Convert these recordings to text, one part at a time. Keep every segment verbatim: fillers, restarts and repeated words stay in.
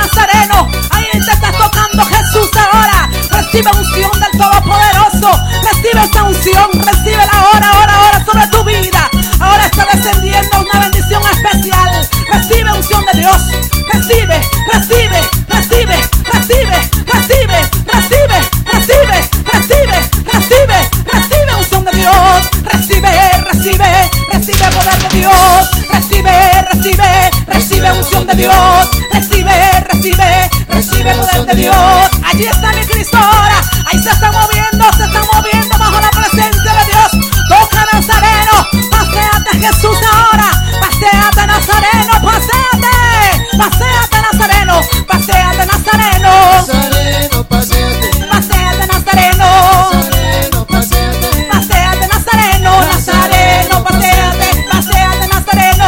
Nazareno. Ahí te está tocando Jesús ahora. Recibe unción del Todopoderoso. Recibe esa unción, recíbela ahora, ahora, ahora sobre tu vida. Ahora está descendiendo una bendición especial. Recibe unción de Dios. Recibe, recibe, recibe, recibe, recibe, recibe, recibe, recibe, recibe, recibe unción de Dios. Recibe, recibe, recibe poder de Dios. Recibe, recibe, recibe unción de Dios. Recibe, recibe, recibe poder de Dios. Allí está mi Cristo ahora. Ahí se está moviendo, se está moviendo bajo la presencia de Dios. Toca Nazareno, paséate Jesús ahora. Paséate Nazareno, paséate. Paséate Nazareno, paséate Nazareno. Nazareno, paséate. Paséate Nazareno. Nazareno, paséate. Paséate Nazareno, Nazareno, paséate, paséate Nazareno.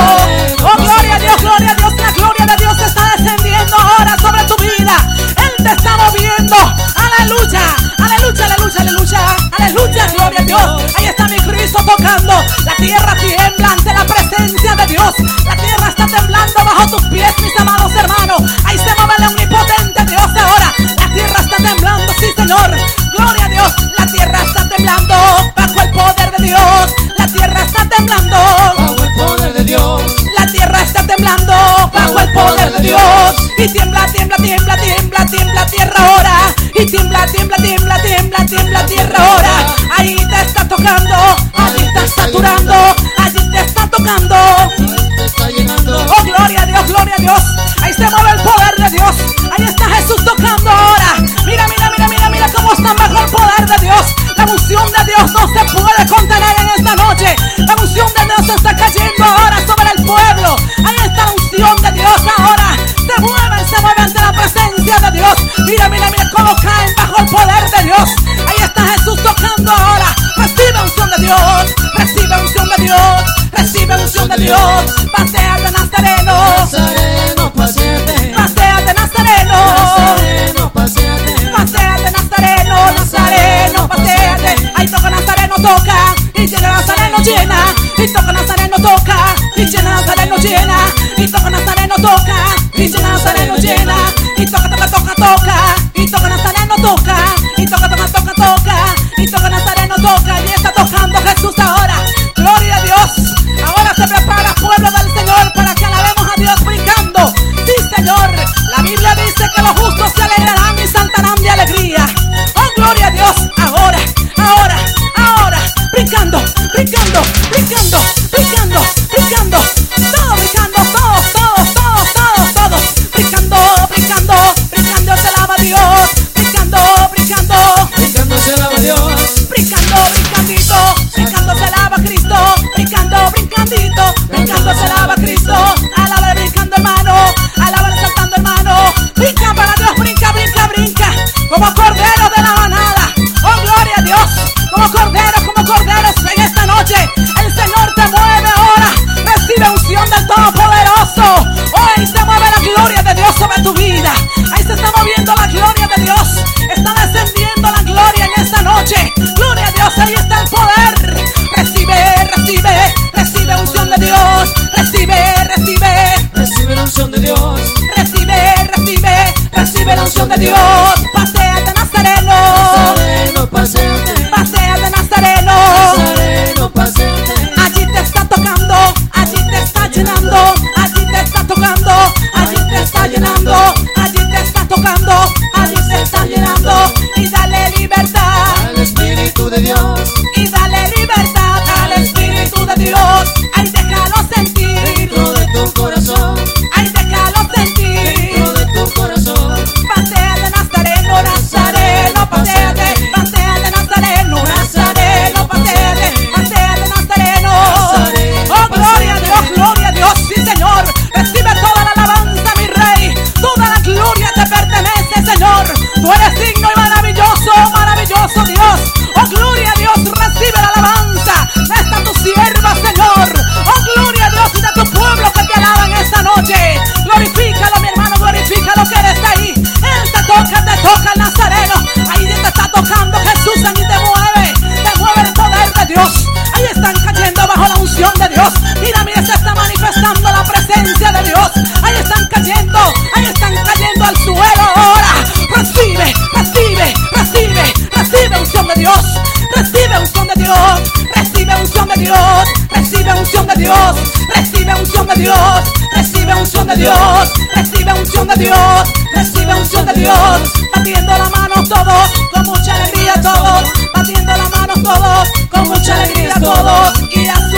Oh, gloria a Dios, gloria a Dios, la gloria de Dios está descendiendo ahora sobre tu vida. Él te está moviendo. Aleluya, aleluya, aleluya, aleluya, aleluya, gloria a Dios. Ahí está mi Cristo tocando. La tierra tiembla ante la presencia de Dios. La tierra está temblando bajo tus pies, mis amados hermanos. Ahí se mueve el omnipotente Dios ahora. La tierra está temblando, sí Señor. Gloria a Dios, la tierra está temblando bajo el poder de Dios. La tierra está temblando Bajo el poder de Dios. La tierra está temblando bajo el poder de Dios. Y tiembla, tiembla, tiembla, tiembla, tiembla tierra ahora. Y tiembla, tiembla, tiembla, tiembla, tiembla tierra ahora. Ahí te está tocando, allí te está saturando, allí te está tocando. Te está llenando. Oh, gloria a Dios, gloria a Dios. Ahí se mueve el poder de Dios. Ahí está Jesús tocando ahora. Mira, mira, mira, mira, mira cómo están bajo el poder de Dios. La unción de Dios no se puede contener en esta noche. La unción de Dios está cayendo ahora sobre el pueblo. Ahí está la unción de Dios ahora. Se mueven, se mueven ante la presencia de Dios. Mira, mira, mira cómo caen bajo el poder de Dios. Ahí está Jesús tocando ahora. Recibe unción de Dios. Recibe unción de Dios. Recibe unción de Dios. Paséate Nazareno. Nazareno, paséate. Paséate Nazareno. Nazareno, paséate. Paséate Nazareno. Nazareno, paséate. Ahí toca Nazareno, toca. Y llena Nazareno, llena. Y toca Nazareno, toca. Y llena Nazareno, llena. Y toca Nazareno, toca. Y llena Nazareno, llena. Y toca, toca, toca, toca. Y toca Nazareno, toca. Y toca, toca, toca, toca. Y toca Nazareno, toca. Y está tocando Jesús ahora. Gloria a Dios. Ahora se prepara pueblo del Señor para que alabemos a Dios brincando. Sí, Señor. La Biblia dice que los justos se alegrarán y saltarán de alegría. Oh, gloria a Dios. Ahora, ahora, ahora. Brincando, brincando, brincando, brincando, brincando. Todos brincando, todos, todos, todos, todos, todos. Brincando, brincando, brincando se alaba a Dios. Brincando, brincando. Brincando se alaba a Dios. Brincando, brincandito, brincando se alaba a Cristo. Brincando, brincandito, brincando se alaba a Cristo. Alaba brincando hermano, alaba saltando hermano. Brinca para Dios, brinca, brinca, brinca. Como cordero de la manada. Oh, gloria a Dios. Como corderos, como corderos en esta noche. El Señor te mueve ahora. Recibe unción del Todopoderoso. Hoy se mueve la gloria de Dios sobre tu vida. Ahí se está moviendo la gloria de Dios. Está descendiendo la gloria en esta noche. Gloria a Dios, ahí está el poder. Recibe, recibe, recibe unción de Dios. Recibe, recibe. Recibe la unción de Dios. Recibe, recibe, recibe la unción de Dios. Paséate Nazareno. Nazareno, paséate. Paséate Nazareno. Nazareno, paséate. Allí te está tocando, allí te está llenando, allí te está tocando, allí te está llenando, allí te está tocando, allí te está llenando. Y dale libertad, Al Espíritu de Dios. y dale libertad al Espíritu de Dios. Ay, déjalo sentir, Dentro de tu corazón. ay, déjalo sentir. Dentro de tu corazón. Paséate Nazareno. Dios, recibe unción de Dios, recibe unción de Dios, recibe unción de Dios, recibe unción de Dios, batiendo la mano todos, con mucha alegría todos, batiendo la mano todos, con mucha alegría todos, y así